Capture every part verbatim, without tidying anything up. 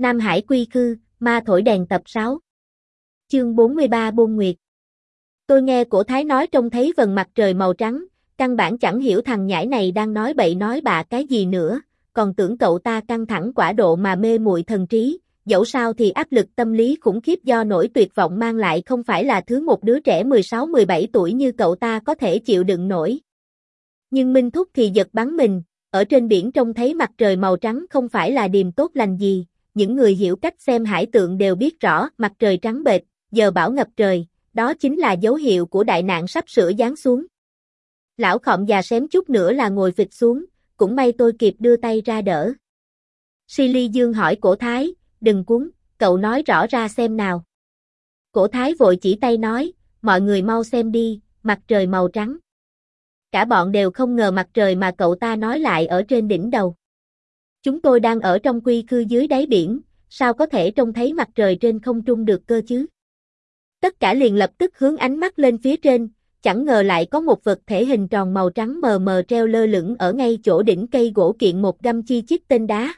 Nam Hải quy khư, ma thổi đèn tập sáu. Chương bốn mươi ba Bôn Nguyệt. Tôi nghe cổ thái nói trông thấy vầng mặt trời màu trắng, căn bản chẳng hiểu thằng nhãi này đang nói bậy nói bạ cái gì nữa, còn tưởng cậu ta căng thẳng quả độ mà mê muội thần trí, dẫu sao thì áp lực tâm lý khủng khiếp do nỗi tuyệt vọng mang lại không phải là thứ một đứa trẻ mười sáu mười bảy tuổi như cậu ta có thể chịu đựng nổi. Nhưng Minh Thúc thì giật bắn mình, ở trên biển trông thấy mặt trời màu trắng không phải là điềm tốt lành gì, những người hiểu cách xem hải tượng đều biết rõ mặt trời trắng bệch, giờ bão ngập trời, đó chính là dấu hiệu của đại nạn sắp sửa giáng xuống. Lão khọm già xém chút nữa là ngồi phịch xuống, cũng may tôi kịp đưa tay ra đỡ. Silly Dương hỏi cổ thái, đừng cuống, cậu nói rõ ra xem nào. Cổ thái vội chỉ tay nói, mọi người mau xem đi, mặt trời màu trắng. Cả bọn đều không ngờ mặt trời mà cậu ta nói lại ở trên đỉnh đầu. Chúng tôi đang ở trong quy khư dưới đáy biển, sao có thể trông thấy mặt trời trên không trung được cơ chứ? Tất cả liền lập tức hướng ánh mắt lên phía trên, chẳng ngờ lại có một vật thể hình tròn màu trắng mờ mờ treo lơ lửng ở ngay chỗ đỉnh cây gỗ kiện một găm chi chít tên đá.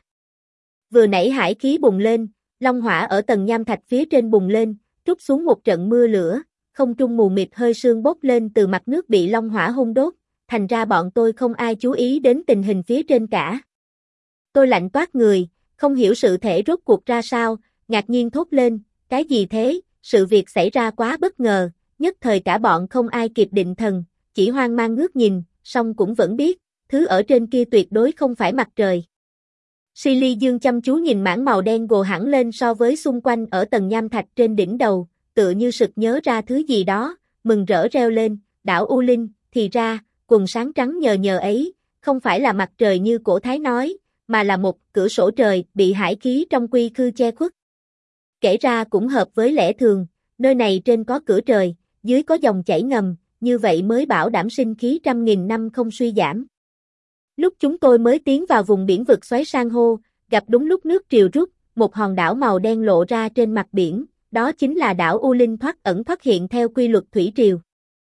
Vừa nãy hải khí bùng lên, long hỏa ở tầng nham thạch phía trên bùng lên, trút xuống một trận mưa lửa, không trung mù mịt hơi sương bốc lên từ mặt nước bị long hỏa hun đốt, thành ra bọn tôi không ai chú ý đến tình hình phía trên cả. Tôi lạnh toát người, không hiểu sự thể rốt cuộc ra sao, ngạc nhiên thốt lên, cái gì thế, sự việc xảy ra quá bất ngờ, nhất thời cả bọn không ai kịp định thần, chỉ hoang mang ngước nhìn, song cũng vẫn biết, thứ ở trên kia tuyệt đối không phải mặt trời. Silly Dương chăm chú nhìn mảng màu đen gồ hẳn lên so với xung quanh ở tầng nham thạch trên đỉnh đầu, tựa như sực nhớ ra thứ gì đó, mừng rỡ reo lên, đảo U Linh, thì ra, quần sáng trắng nhờ nhờ ấy, không phải là mặt trời như cổ thái nói, mà là một cửa sổ trời bị hải khí trong quy khư che khuất. Kể ra cũng hợp với lẽ thường, nơi này trên có cửa trời, dưới có dòng chảy ngầm, như vậy mới bảo đảm sinh khí trăm nghìn năm không suy giảm. Lúc chúng tôi mới tiến vào vùng biển vực xoáy san hô, gặp đúng lúc nước triều rút, một hòn đảo màu đen lộ ra trên mặt biển, đó chính là đảo U Linh thoát ẩn thoát hiện theo quy luật thủy triều.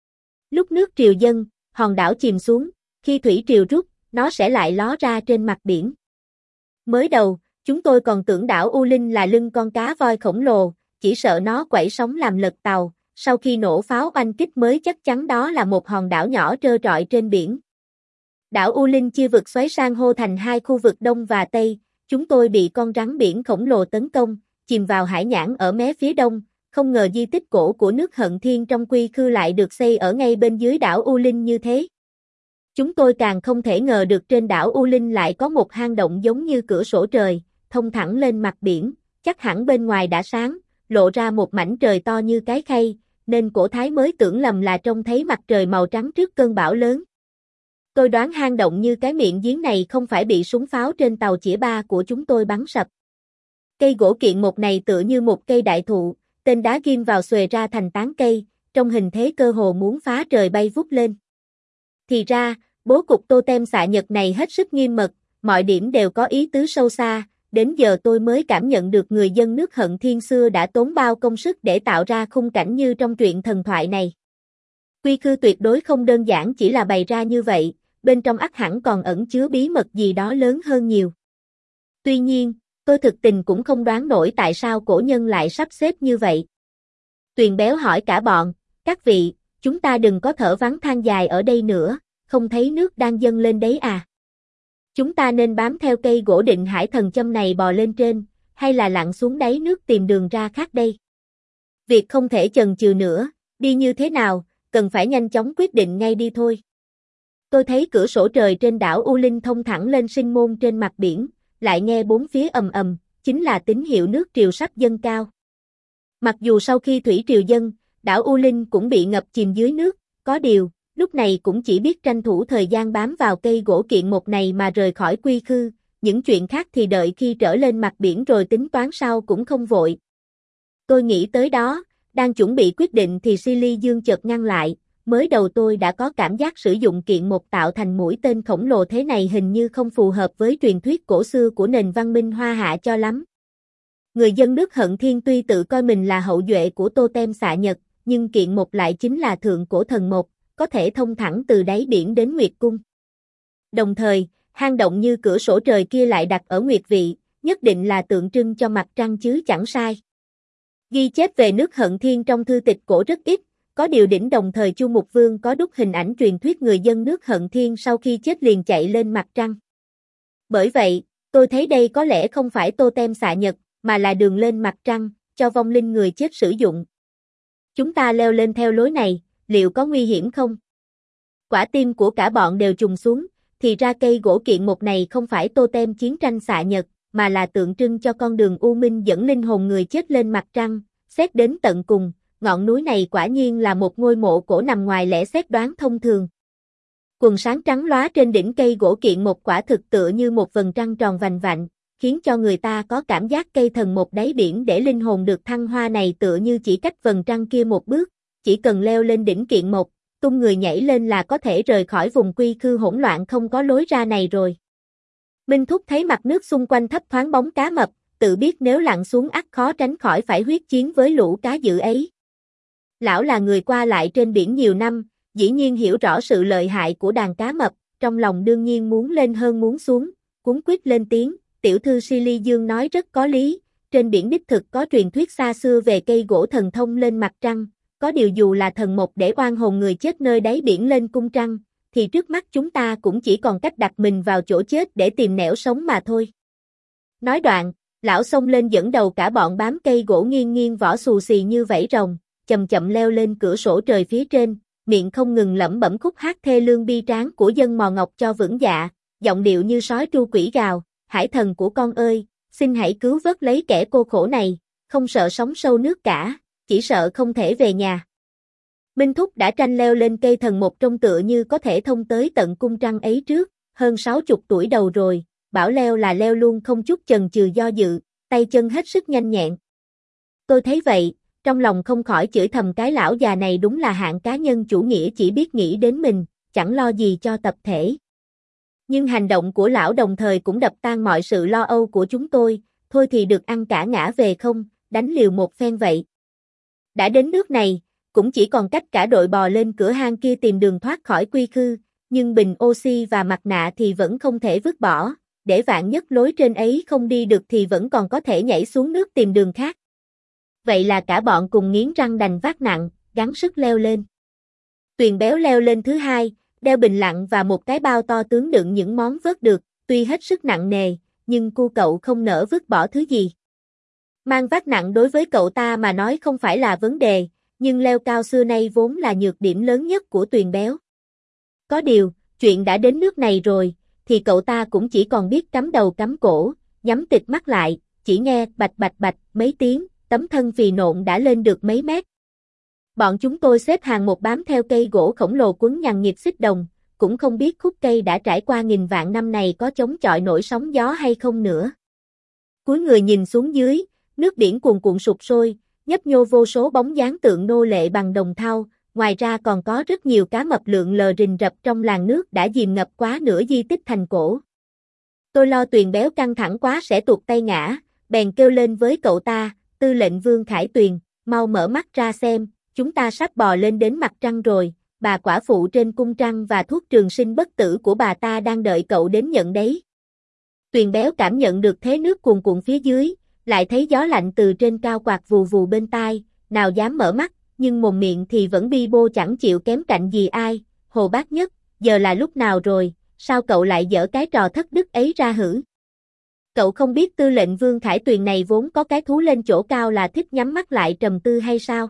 Lúc nước triều dâng, hòn đảo chìm xuống, khi thủy triều rút, nó sẽ lại ló ra trên mặt biển. Mới đầu, chúng tôi còn tưởng đảo U Linh là lưng con cá voi khổng lồ, chỉ sợ nó quẩy sóng làm lật tàu, sau khi nổ pháo oanh kích mới chắc chắn đó là một hòn đảo nhỏ trơ trọi trên biển. Đảo U Linh chia vực xoáy san hô thành hai khu vực Đông và Tây, chúng tôi bị con rắn biển khổng lồ tấn công, chìm vào hải nhãn ở mé phía Đông, không ngờ di tích cổ của nước Hận Thiên trong quy khư lại được xây ở ngay bên dưới đảo U Linh như thế. Chúng tôi càng không thể ngờ được trên đảo U Linh lại có một hang động giống như cửa sổ trời, thông thẳng lên mặt biển, chắc hẳn bên ngoài đã sáng, lộ ra một mảnh trời to như cái khay, nên cổ thái mới tưởng lầm là trông thấy mặt trời màu trắng trước cơn bão lớn. Tôi đoán hang động như cái miệng giếng này không phải bị súng pháo trên tàu chĩa ba của chúng tôi bắn sập. Cây gỗ kiện một này tựa như một cây đại thụ, tên đá ghim vào xuề ra thành tán cây, trong hình thế cơ hồ muốn phá trời bay vút lên. Thì ra, bố cục totem xạ nhật này hết sức nghiêm mật, mọi điểm đều có ý tứ sâu xa, đến giờ tôi mới cảm nhận được người dân nước Hận Thiên xưa đã tốn bao công sức để tạo ra khung cảnh như trong truyện thần thoại này. Quy khư tuyệt đối không đơn giản chỉ là bày ra như vậy, bên trong ắt hẳn còn ẩn chứa bí mật gì đó lớn hơn nhiều. Tuy nhiên, tôi thực tình cũng không đoán nổi tại sao cổ nhân lại sắp xếp như vậy. Tuyền béo hỏi cả bọn, các vị, chúng ta đừng có thở vắng than dài ở đây nữa, không thấy nước đang dâng lên đấy à? Chúng ta nên bám theo cây gỗ định hải thần châm này bò lên trên, hay là lặn xuống đáy nước tìm đường ra khác đây? Việc không thể chần chừ nữa, đi như thế nào, cần phải nhanh chóng quyết định ngay đi thôi. Tôi thấy cửa sổ trời trên đảo U Linh thông thẳng lên sinh môn trên mặt biển, lại nghe bốn phía ầm ầm, chính là tín hiệu nước triều sắp dâng cao. Mặc dù sau khi thủy triều dâng, đảo U Linh cũng bị ngập chìm dưới nước, có điều, lúc này cũng chỉ biết tranh thủ thời gian bám vào cây gỗ kiện một này mà rời khỏi quy khư, những chuyện khác thì đợi khi trở lên mặt biển rồi tính toán sau cũng không vội. Tôi nghĩ tới đó, đang chuẩn bị quyết định thì Silly Dương chợt ngăn lại, mới đầu tôi đã có cảm giác sử dụng kiện một tạo thành mũi tên khổng lồ thế này hình như không phù hợp với truyền thuyết cổ xưa của nền văn minh Hoa Hạ cho lắm. Người dân nước Hận Thiên tuy tự coi mình là hậu duệ của totem xạ nhật, nhưng kiện một lại chính là thượng cổ thần một, có thể thông thẳng từ đáy biển đến Nguyệt Cung. Đồng thời, hang động như cửa sổ trời kia lại đặt ở Nguyệt vị, nhất định là tượng trưng cho mặt trăng chứ chẳng sai. Ghi chép về nước Hận Thiên trong thư tịch cổ rất ít, có điều đỉnh đồng thời Chu Mục Vương có đúc hình ảnh truyền thuyết người dân nước Hận Thiên sau khi chết liền chạy lên mặt trăng. Bởi vậy, tôi thấy đây có lẽ không phải totem xạ nhật, mà là đường lên mặt trăng, cho vong linh người chết sử dụng. Chúng ta leo lên theo lối này, liệu có nguy hiểm không? Quả tim của cả bọn đều trùng xuống, thì ra cây gỗ kiện một này không phải totem chiến tranh xạ nhật, mà là tượng trưng cho con đường u minh dẫn linh hồn người chết lên mặt trăng. Xét đến tận cùng, ngọn núi này quả nhiên là một ngôi mộ cổ nằm ngoài lẽ xét đoán thông thường. Quần sáng trắng lóa trên đỉnh cây gỗ kiện một quả thực tựa như một vầng trăng tròn vành vạnh, khiến cho người ta có cảm giác cây thần một đáy biển để linh hồn được thăng hoa này tựa như chỉ cách vầng trăng kia một bước, chỉ cần leo lên đỉnh kiện một, tung người nhảy lên là có thể rời khỏi vùng quy khư hỗn loạn không có lối ra này rồi. Minh Thúc thấy mặt nước xung quanh thấp thoáng bóng cá mập, tự biết nếu lặn xuống ắt khó tránh khỏi phải huyết chiến với lũ cá dữ ấy. Lão là người qua lại trên biển nhiều năm, dĩ nhiên hiểu rõ sự lợi hại của đàn cá mập, trong lòng đương nhiên muốn lên hơn muốn xuống, cuống quýt lên tiếng, tiểu thư Silly Dương nói rất có lý, trên biển đích thực có truyền thuyết xa xưa về cây gỗ thần thông lên mặt trăng, có điều dù là thần mộc để oan hồn người chết nơi đáy biển lên cung trăng, thì trước mắt chúng ta cũng chỉ còn cách đặt mình vào chỗ chết để tìm nẻo sống mà thôi. Nói đoạn, lão xông lên dẫn đầu cả bọn bám cây gỗ nghiêng nghiêng vỏ xù xì như vảy rồng, chậm chậm leo lên cửa sổ trời phía trên, miệng không ngừng lẩm bẩm khúc hát thê lương bi tráng của dân mò ngọc cho vững dạ, giọng điệu như sói tru quỷ gào, hải thần của con ơi, xin hãy cứu vớt lấy kẻ cô khổ này, không sợ sóng sâu nước cả, chỉ sợ không thể về nhà. Minh Thúc đã tranh leo lên cây thần một trông tựa như có thể thông tới tận cung trăng ấy trước, hơn sáu chục tuổi đầu rồi, bảo leo là leo luôn không chút chần chừ do dự, tay chân hết sức nhanh nhẹn. Tôi thấy vậy, trong lòng không khỏi chửi thầm cái lão già này đúng là hạng cá nhân chủ nghĩa chỉ biết nghĩ đến mình, chẳng lo gì cho tập thể. Nhưng hành động của lão đồng thời cũng đập tan mọi sự lo âu của chúng tôi, thôi thì được ăn cả ngã về không, đánh liều một phen vậy. Đã đến nước này, cũng chỉ còn cách cả đội bò lên cửa hang kia tìm đường thoát khỏi quy khư, nhưng bình oxy và mặt nạ thì vẫn không thể vứt bỏ, để vạn nhất lối trên ấy không đi được thì vẫn còn có thể nhảy xuống nước tìm đường khác. Vậy là cả bọn cùng nghiến răng đành vác nặng, gắng sức leo lên. Tuyền béo leo lên thứ hai, đeo bình lặn và một cái bao to tướng đựng những món vớt được, tuy hết sức nặng nề, nhưng cu cậu không nỡ vứt bỏ thứ gì. Mang vác nặng đối với cậu ta mà nói không phải là vấn đề, nhưng leo cao xưa nay vốn là nhược điểm lớn nhất của Tuyền béo. Có điều, chuyện đã đến nước này rồi, thì cậu ta cũng chỉ còn biết cắm đầu cắm cổ, nhắm tịt mắt lại, chỉ nghe bạch bạch bạch mấy tiếng, tấm thân phì nộn đã lên được mấy mét. Bọn chúng tôi xếp hàng một bám theo cây gỗ khổng lồ quấn nhằng nhịp xích đồng, cũng không biết khúc cây đã trải qua nghìn vạn năm này có chống chọi nổi sóng gió hay không nữa. Cúi người nhìn xuống dưới, nước biển cuồn cuộn sụp sôi, nhấp nhô vô số bóng dáng tượng nô lệ bằng đồng thau, ngoài ra còn có rất nhiều cá mập lượn lờ rình rập trong làn nước đã dìm ngập quá nửa di tích thành cổ. Tôi lo Tuyền béo căng thẳng quá sẽ tuột tay ngã, bèn kêu lên với cậu ta, Tư lệnh Vương Khải Tuyền, mau mở mắt ra xem, chúng ta sắp bò lên đến mặt trăng rồi, bà quả phụ trên cung trăng và thuốc trường sinh bất tử của bà ta đang đợi cậu đến nhận đấy. Tuyền béo cảm nhận được thế nước cuồn cuộn phía dưới, lại thấy gió lạnh từ trên cao quạt vù vù bên tai, nào dám mở mắt, nhưng mồm miệng thì vẫn bi bô chẳng chịu kém cạnh gì ai, Hồ Bác Nhất, giờ là lúc nào rồi, sao cậu lại dở cái trò thất đức ấy ra hử? Cậu không biết Tư lệnh Vương Khải Tuyền này vốn có cái thú lên chỗ cao là thích nhắm mắt lại trầm tư hay sao?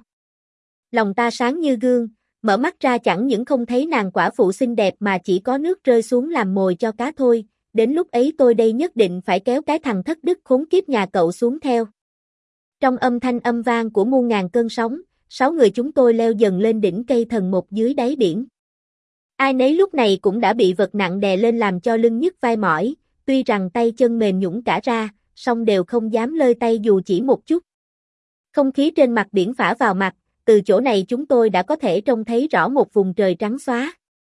Lòng ta sáng như gương, mở mắt ra chẳng những không thấy nàng quả phụ xinh đẹp mà chỉ có nước rơi xuống làm mồi cho cá thôi, đến lúc ấy tôi đây nhất định phải kéo cái thằng thất đức khốn kiếp nhà cậu xuống theo. Trong âm thanh âm vang của muôn ngàn cơn sóng, sáu người chúng tôi leo dần lên đỉnh cây thần một dưới đáy biển. Ai nấy lúc này cũng đã bị vật nặng đè lên làm cho lưng nhức vai mỏi, tuy rằng tay chân mềm nhũn cả ra, song đều không dám lơi tay dù chỉ một chút. Không khí trên mặt biển phả vào mặt, từ chỗ này chúng tôi đã có thể trông thấy rõ một vùng trời trắng xóa.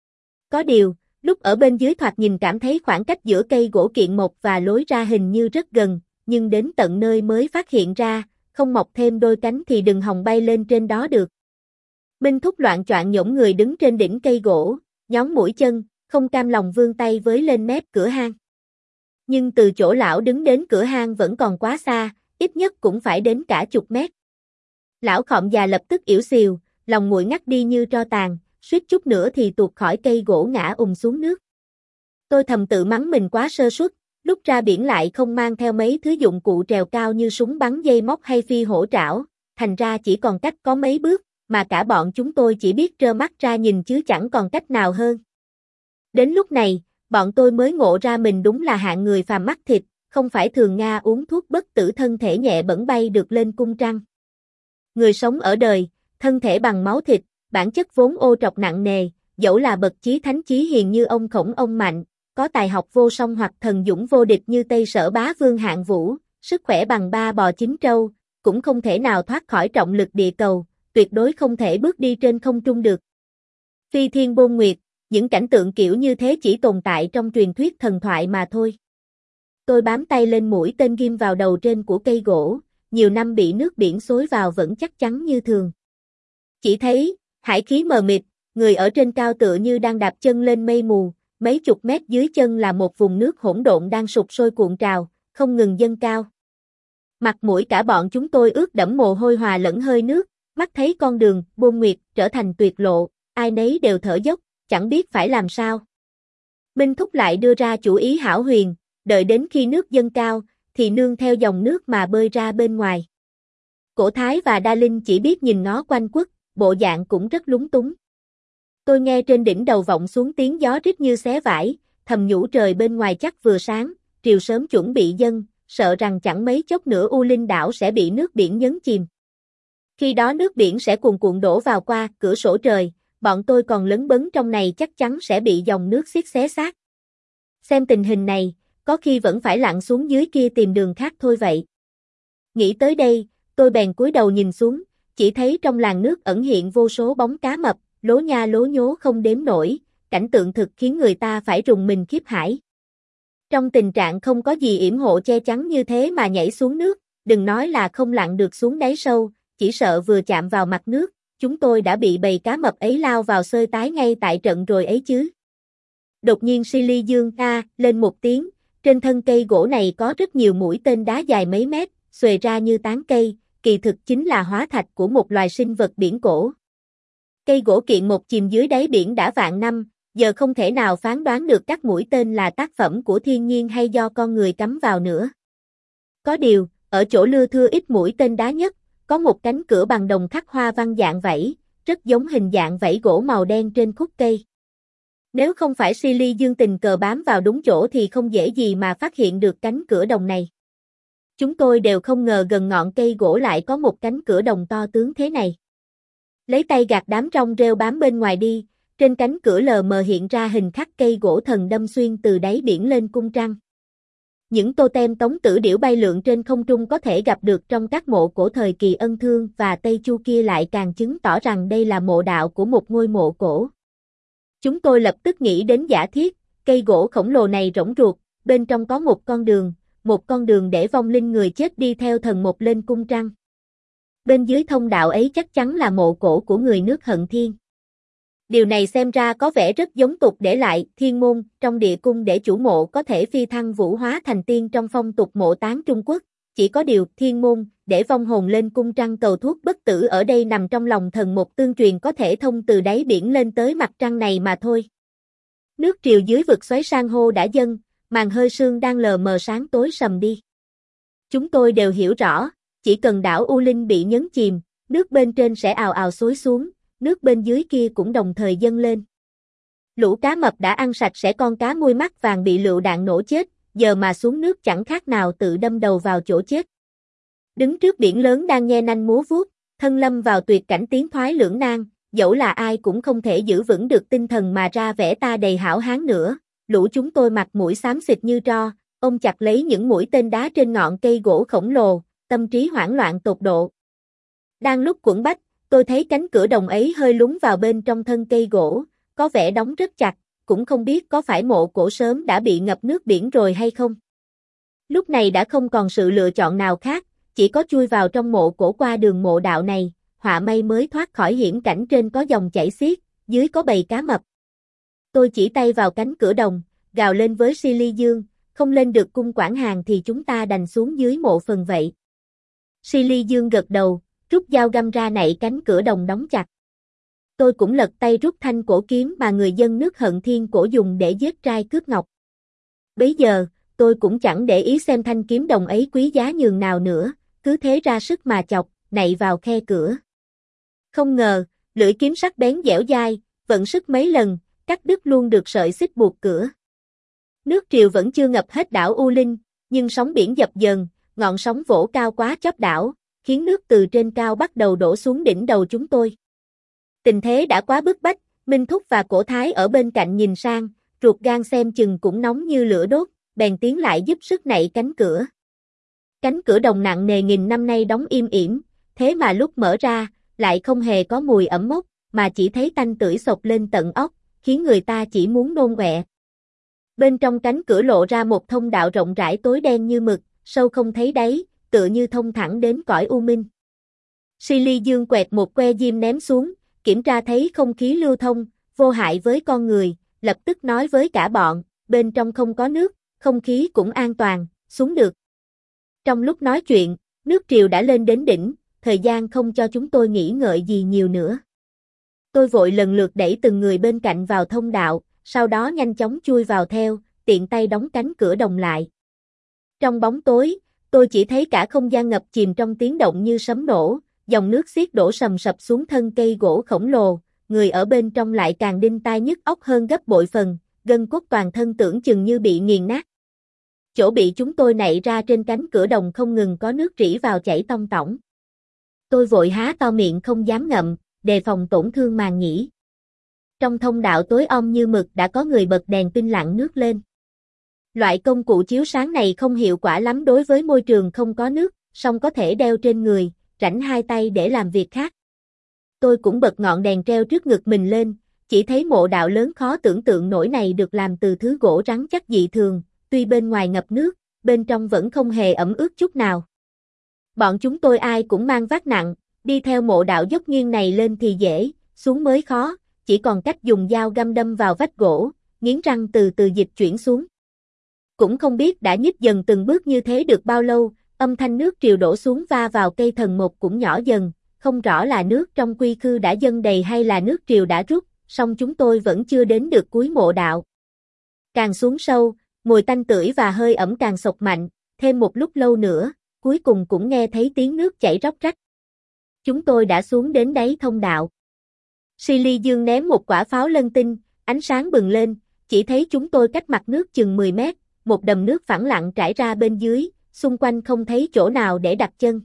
Có điều, lúc ở bên dưới thoạt nhìn cảm thấy khoảng cách giữa cây gỗ kiện một và lối ra hình như rất gần, nhưng đến tận nơi mới phát hiện ra, không mọc thêm đôi cánh thì đừng hòng bay lên trên đó được. Minh Thúc loạn choạng nhổm người đứng trên đỉnh cây gỗ, nhón mũi chân, không cam lòng vươn tay với lên mép cửa hang. Nhưng từ chỗ lão đứng đến cửa hang vẫn còn quá xa, ít nhất cũng phải đến cả chục mét. Lão khọm già lập tức ỉu xìu, lòng nguội ngắt đi như tro tàn, suýt chút nữa thì tuột khỏi cây gỗ ngã ùm xuống nước. Tôi thầm tự mắng mình quá sơ suất, lúc ra biển lại không mang theo mấy thứ dụng cụ trèo cao như súng bắn dây móc hay phi hổ trảo, thành ra chỉ còn cách có mấy bước, mà cả bọn chúng tôi chỉ biết trơ mắt ra nhìn chứ chẳng còn cách nào hơn. Đến lúc này, bọn tôi mới ngộ ra mình đúng là hạng người phàm mắt thịt, không phải thường Nga uống thuốc bất tử thân thể nhẹ bẫng bay được lên cung trăng. Người sống ở đời, thân thể bằng máu thịt, bản chất vốn ô trọc nặng nề, dẫu là bậc chí thánh chí hiền như ông Khổng ông Mạnh, có tài học vô song hoặc thần dũng vô địch như Tây Sở Bá Vương Hạng Vũ, sức khỏe bằng ba bò chín trâu, cũng không thể nào thoát khỏi trọng lực địa cầu, tuyệt đối không thể bước đi trên không trung được. Phi thiên bôn nguyệt, những cảnh tượng kiểu như thế chỉ tồn tại trong truyền thuyết thần thoại mà thôi. Tôi bám tay lên mũi tên ghim vào đầu trên của cây gỗ, nhiều năm bị nước biển xối vào vẫn chắc chắn như thường. Chỉ thấy, hải khí mờ mịt, người ở trên cao tựa như đang đạp chân lên mây mù, mấy chục mét dưới chân là một vùng nước hỗn độn đang sục sôi cuộn trào, không ngừng dâng cao. Mặt mũi cả bọn chúng tôi ướt đẫm mồ hôi hòa lẫn hơi nước, mắt thấy con đường, bôn nguyệt, trở thành tuyệt lộ, ai nấy đều thở dốc, chẳng biết phải làm sao. Minh Thúc lại đưa ra chủ ý hão huyền, đợi đến khi nước dâng cao, thì nương theo dòng nước mà bơi ra bên ngoài. Cổ Thái và Đa Linh chỉ biết nhìn ngó quanh quất, bộ dạng cũng rất lúng túng. Tôi nghe trên đỉnh đầu vọng xuống tiếng gió rít như xé vải, thầm nhủ trời bên ngoài chắc vừa sáng, triều sớm chuẩn bị dâng, sợ rằng chẳng mấy chốc nữa U Linh đảo sẽ bị nước biển nhấn chìm. Khi đó nước biển sẽ cuồn cuộn đổ vào qua cửa sổ trời, bọn tôi còn lấn bấn trong này chắc chắn sẽ bị dòng nước xiết xé xác. Xem tình hình này, có khi vẫn phải lặn xuống dưới kia tìm đường khác thôi vậy. Nghĩ tới đây, tôi bèn cúi đầu nhìn xuống, chỉ thấy trong làn nước ẩn hiện vô số bóng cá mập, lố nha lố nhố không đếm nổi, cảnh tượng thực khiến người ta phải rùng mình khiếp hãi. Trong tình trạng không có gì yểm hộ che chắn như thế mà nhảy xuống nước, đừng nói là không lặn được xuống đáy sâu, chỉ sợ vừa chạm vào mặt nước, chúng tôi đã bị bầy cá mập ấy lao vào xơi tái ngay tại trận rồi ấy chứ. Đột nhiên Silly Dương a lên một tiếng, trên thân cây gỗ này có rất nhiều mũi tên đá dài mấy mét, xuề ra như tán cây, kỳ thực chính là hóa thạch của một loài sinh vật biển cổ. Cây gỗ kiện một chìm dưới đáy biển đã vạn năm, giờ không thể nào phán đoán được các mũi tên là tác phẩm của thiên nhiên hay do con người cắm vào nữa. Có điều, ở chỗ lưa thưa ít mũi tên đá nhất, có một cánh cửa bằng đồng khắc hoa văn dạng vảy, rất giống hình dạng vảy gỗ màu đen trên khúc cây. Nếu không phải Silly Dương tình cờ bám vào đúng chỗ thì không dễ gì mà phát hiện được cánh cửa đồng này. Chúng tôi đều không ngờ gần ngọn cây gỗ lại có một cánh cửa đồng to tướng thế này. Lấy tay gạt đám rong rêu bám bên ngoài đi, trên cánh cửa lờ mờ hiện ra hình khắc cây gỗ thần đâm xuyên từ đáy biển lên cung trăng. Những totem tống tử điểu bay lượn trên không trung có thể gặp được trong các mộ cổ thời kỳ Ân Thương và Tây Chu kia lại càng chứng tỏ rằng đây là mộ đạo của một ngôi mộ cổ. Chúng tôi lập tức nghĩ đến giả thiết, cây gỗ khổng lồ này rỗng ruột, bên trong có một con đường, một con đường để vong linh người chết đi theo thần một lên cung trăng. Bên dưới thông đạo ấy chắc chắn là mộ cổ của người nước Hận Thiên. Điều này xem ra có vẻ rất giống tục để lại thiên môn trong địa cung để chủ mộ có thể phi thăng vũ hóa thành tiên trong phong tục mộ táng Trung Quốc. Chỉ có điều thiên môn để vong hồn lên cung trăng cầu thuốc bất tử ở đây nằm trong lòng thần một tương truyền có thể thông từ đáy biển lên tới mặt trăng này mà thôi. Nước triều dưới vực xoáy san hô đã dâng, màn hơi sương đang lờ mờ sáng tối sầm đi. Chúng tôi đều hiểu rõ, chỉ cần đảo U Linh bị nhấn chìm, nước bên trên sẽ ào ào xối xuống, nước bên dưới kia cũng đồng thời dâng lên. Lũ cá mập đã ăn sạch sẽ con cá mui mắt vàng bị lựu đạn nổ chết, giờ mà xuống nước chẳng khác nào tự đâm đầu vào chỗ chết. Đứng trước biển lớn đang nhe nanh múa vuốt, thân lâm vào tuyệt cảnh tiến thoái lưỡng nan, dẫu là ai cũng không thể giữ vững được tinh thần mà ra vẻ ta đầy hảo hán nữa. Lũ chúng tôi mặt mũi xám xịt như tro, ôm chặt lấy những mũi tên đá trên ngọn cây gỗ khổng lồ, tâm trí hoảng loạn tột độ. Đang lúc quẫn bách, tôi thấy cánh cửa đồng ấy hơi lún vào bên trong thân cây gỗ, có vẻ đóng rất chặt, cũng không biết có phải mộ cổ sớm đã bị ngập nước biển rồi hay không. Lúc này đã không còn sự lựa chọn nào khác, chỉ có chui vào trong mộ cổ qua đường mộ đạo này, họa may mới thoát khỏi hiểm cảnh trên có dòng chảy xiết, dưới có bầy cá mập. Tôi chỉ tay vào cánh cửa đồng, gào lên với Silly Dương, không lên được cung quản hàng thì chúng ta đành xuống dưới mộ phần vậy. Silly Dương gật đầu, rút dao găm ra nạy cánh cửa đồng đóng chặt. Tôi cũng lật tay rút thanh cổ kiếm mà người dân nước Hận Thiên cổ dùng để giết trai cướp ngọc. Bấy giờ, tôi cũng chẳng để ý xem thanh kiếm đồng ấy quý giá nhường nào nữa, cứ thế ra sức mà chọc, nạy vào khe cửa. Không ngờ, lưỡi kiếm sắc bén dẻo dai, vận sức mấy lần, cắt đứt luôn được sợi xích buộc cửa. Nước triều vẫn chưa ngập hết đảo U Linh, nhưng sóng biển dập dờn, ngọn sóng vỗ cao quá chóp đảo, khiến nước từ trên cao bắt đầu đổ xuống đỉnh đầu chúng tôi. Tình thế đã quá bức bách, Minh Thúc và Cổ Thái ở bên cạnh nhìn sang, ruột gan xem chừng cũng nóng như lửa đốt, bèn tiến lại giúp sức nạy cánh cửa. Cánh cửa đồng nặng nề nghìn năm nay đóng im ỉm, thế mà lúc mở ra, lại không hề có mùi ẩm mốc, mà chỉ thấy tanh tưởi xộc lên tận óc, khiến người ta chỉ muốn nôn ọe. Bên trong cánh cửa lộ ra một thông đạo rộng rãi tối đen như mực, sâu không thấy đáy, tựa như thông thẳng đến cõi u minh. Silly Dương quẹt một que diêm ném xuống, kiểm tra thấy không khí lưu thông, vô hại với con người, lập tức nói với cả bọn, bên trong không có nước, không khí cũng an toàn, xuống được. Trong lúc nói chuyện, nước triều đã lên đến đỉnh, thời gian không cho chúng tôi nghĩ ngợi gì nhiều nữa. Tôi vội lần lượt đẩy từng người bên cạnh vào thông đạo, sau đó nhanh chóng chui vào theo, tiện tay đóng cánh cửa đồng lại. Trong bóng tối, tôi chỉ thấy cả không gian ngập chìm trong tiếng động như sấm nổ, dòng nước xiết đổ sầm sập xuống thân cây gỗ khổng lồ, người ở bên trong lại càng đinh tai nhức óc hơn gấp bội phần, gân cốt toàn thân tưởng chừng như bị nghiền nát. Chỗ bị chúng tôi nạy ra trên cánh cửa đồng không ngừng có nước rỉ vào chảy tong tỏng. Tôi vội há to miệng không dám ngậm, đề phòng tổn thương màng nhĩ. Trong thông đạo tối om như mực đã có người bật đèn pin lặng nước lên. Loại công cụ chiếu sáng này không hiệu quả lắm đối với môi trường không có nước, song có thể đeo trên người, rảnh hai tay để làm việc khác. Tôi cũng bật ngọn đèn treo trước ngực mình lên, chỉ thấy mộ đạo lớn khó tưởng tượng nổi này được làm từ thứ gỗ rắn chắc dị thường, tuy bên ngoài ngập nước, bên trong vẫn không hề ẩm ướt chút nào. Bọn chúng tôi ai cũng mang vác nặng, đi theo mộ đạo dốc nghiêng này lên thì dễ, xuống mới khó, chỉ còn cách dùng dao găm đâm vào vách gỗ, nghiến răng từ từ dịch chuyển xuống. Cũng không biết đã nhích dần từng bước như thế được bao lâu, âm thanh nước triều đổ xuống va vào cây thần một cũng nhỏ dần, không rõ là nước trong quy khư đã dâng đầy hay là nước triều đã rút, song chúng tôi vẫn chưa đến được cuối mộ đạo. Càng xuống sâu, mùi tanh tưởi và hơi ẩm càng sộc mạnh, thêm một lúc lâu nữa, cuối cùng cũng nghe thấy tiếng nước chảy róc rách. Chúng tôi đã xuống đến đáy thông đạo. Silly Dương ném một quả pháo lân tinh, ánh sáng bừng lên, chỉ thấy chúng tôi cách mặt nước chừng mười mét, một đầm nước phẳng lặng trải ra bên dưới, xung quanh không thấy chỗ nào để đặt chân.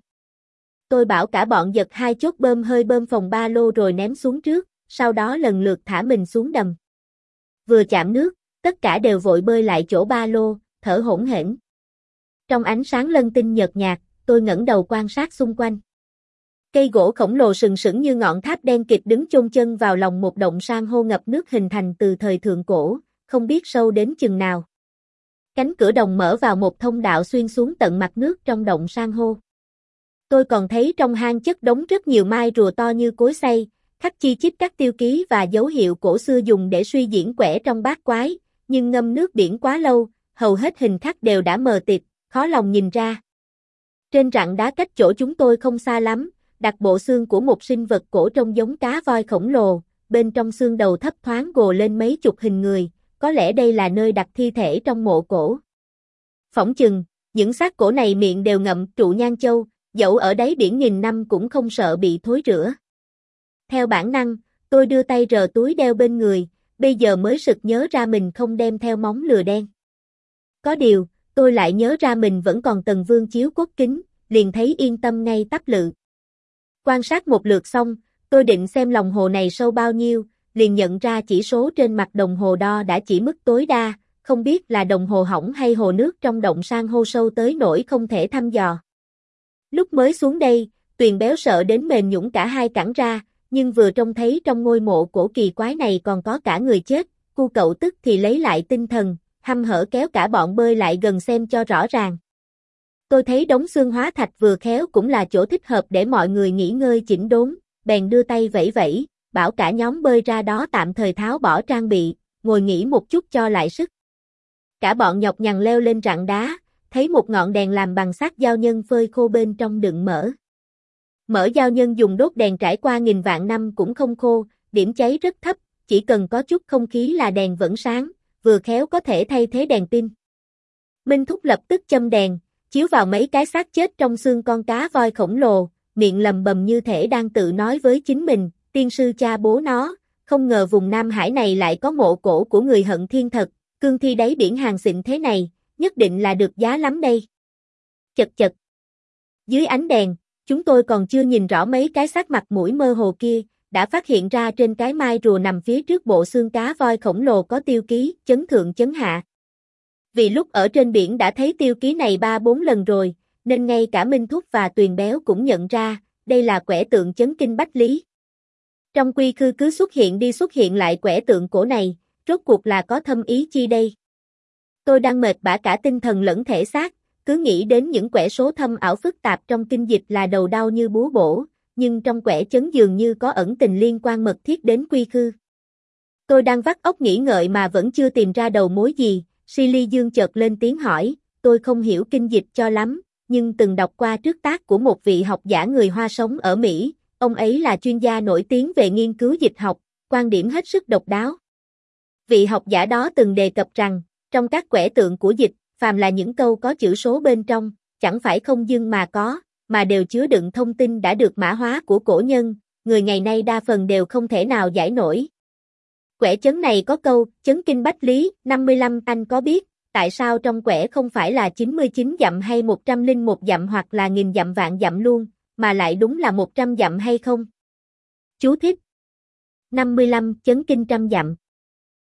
Tôi bảo cả bọn giật hai chốt bơm hơi bơm phòng ba lô rồi ném xuống trước, sau đó lần lượt thả mình xuống đầm. Vừa chạm nước, tất cả đều vội bơi lại chỗ ba lô, thở hổn hển. Trong ánh sáng lân tinh nhợt nhạt, tôi ngẩng đầu quan sát xung quanh. Cây gỗ khổng lồ sừng sững như ngọn tháp đen kịt đứng chôn chân vào lòng một động san hô ngập nước hình thành từ thời thượng cổ, không biết sâu đến chừng nào. Cánh cửa đồng mở vào một thông đạo xuyên xuống tận mặt nước trong động san hô. Tôi còn thấy trong hang chất đống rất nhiều mai rùa to như cối xay, khắc chi chít các tiêu ký và dấu hiệu cổ xưa dùng để suy diễn quẻ trong bát quái, nhưng ngâm nước biển quá lâu, hầu hết hình khắc đều đã mờ tịt, khó lòng nhìn ra. Trên rặng đá cách chỗ chúng tôi không xa lắm, đặt bộ xương của một sinh vật cổ trông giống cá voi khổng lồ, bên trong xương đầu thấp thoáng gồ lên mấy chục hình người, có lẽ đây là nơi đặt thi thể trong mộ cổ. Phỏng chừng, những xác cổ này miệng đều ngậm trụ nhang châu, dẫu ở đáy biển nghìn năm cũng không sợ bị thối rữa. Theo bản năng, tôi đưa tay rờ túi đeo bên người, bây giờ mới sực nhớ ra mình không đem theo móng lừa đen. Có điều, tôi lại nhớ ra mình vẫn còn Tần Vương chiếu cốt kính, liền thấy yên tâm ngay tắp lự. Quan sát một lượt xong, tôi định xem lòng hồ này sâu bao nhiêu, liền nhận ra chỉ số trên mặt đồng hồ đo đã chỉ mức tối đa, không biết là đồng hồ hỏng hay hồ nước trong động san hô sâu tới nỗi không thể thăm dò. Lúc mới xuống đây, Tuyền Béo sợ đến mềm nhũn cả hai cẳng ra, nhưng vừa trông thấy trong ngôi mộ cổ kỳ quái này còn có cả người chết, cu cậu tức thì lấy lại tinh thần, hăm hở kéo cả bọn bơi lại gần xem cho rõ ràng. Tôi thấy đống xương hóa thạch vừa khéo cũng là chỗ thích hợp để mọi người nghỉ ngơi chỉnh đốn, bèn đưa tay vẫy vẫy, bảo cả nhóm bơi ra đó tạm thời tháo bỏ trang bị, ngồi nghỉ một chút cho lại sức. Cả bọn nhọc nhằn leo lên rặng đá, thấy một ngọn đèn làm bằng sắt giao nhân phơi khô bên trong đựng mỡ. Mỡ giao nhân dùng đốt đèn trải qua nghìn vạn năm cũng không khô, điểm cháy rất thấp, chỉ cần có chút không khí là đèn vẫn sáng, vừa khéo có thể thay thế đèn pin. Minh Thúc lập tức châm đèn, chiếu vào mấy cái xác chết trong xương con cá voi khổng lồ, miệng lầm bầm như thể đang tự nói với chính mình, tiên sư cha bố nó, không ngờ vùng Nam Hải này lại có mộ cổ của người hận thiên thật, cương thi đáy biển hàng xịn thế này, nhất định là được giá lắm đây. Chật chật. Dưới ánh đèn, chúng tôi còn chưa nhìn rõ mấy cái xác mặt mũi mơ hồ kia, đã phát hiện ra trên cái mai rùa nằm phía trước bộ xương cá voi khổng lồ có tiêu ký, chấn thượng chấn hạ. Vì lúc ở trên biển đã thấy tiêu ký này ba bốn lần rồi, nên ngay cả Minh Thúc và Tuyền Béo cũng nhận ra, đây là quẻ tượng chấn kinh bách lý. Trong quy khư cứ xuất hiện đi xuất hiện lại quẻ tượng cổ này, rốt cuộc là có thâm ý chi đây? Tôi đang mệt bã cả tinh thần lẫn thể xác, cứ nghĩ đến những quẻ số thâm ảo phức tạp trong kinh dịch là đầu đau như búa bổ, nhưng trong quẻ chấn dường như có ẩn tình liên quan mật thiết đến quy khư. Tôi đang vắt óc nghĩ ngợi mà vẫn chưa tìm ra đầu mối gì, Silly Dương chợt lên tiếng hỏi, tôi không hiểu kinh dịch cho lắm, nhưng từng đọc qua trước tác của một vị học giả người Hoa sống ở Mỹ, ông ấy là chuyên gia nổi tiếng về nghiên cứu dịch học, quan điểm hết sức độc đáo. Vị học giả đó từng đề cập rằng, trong các quẻ tượng của dịch, phàm là những câu có chữ số bên trong, chẳng phải không dưng mà có, mà đều chứa đựng thông tin đã được mã hóa của cổ nhân, người ngày nay đa phần đều không thể nào giải nổi. Quẻ chấn này có câu, chấn kinh bách lý, năm mươi lăm, anh có biết, tại sao trong quẻ không phải là chín mươi chín dặm hay một trăm lẻ một dặm hoặc là nghìn dặm vạn dặm luôn, mà lại đúng là một trăm dặm hay không? Chú thích. năm mươi lăm, chấn kinh trăm dặm.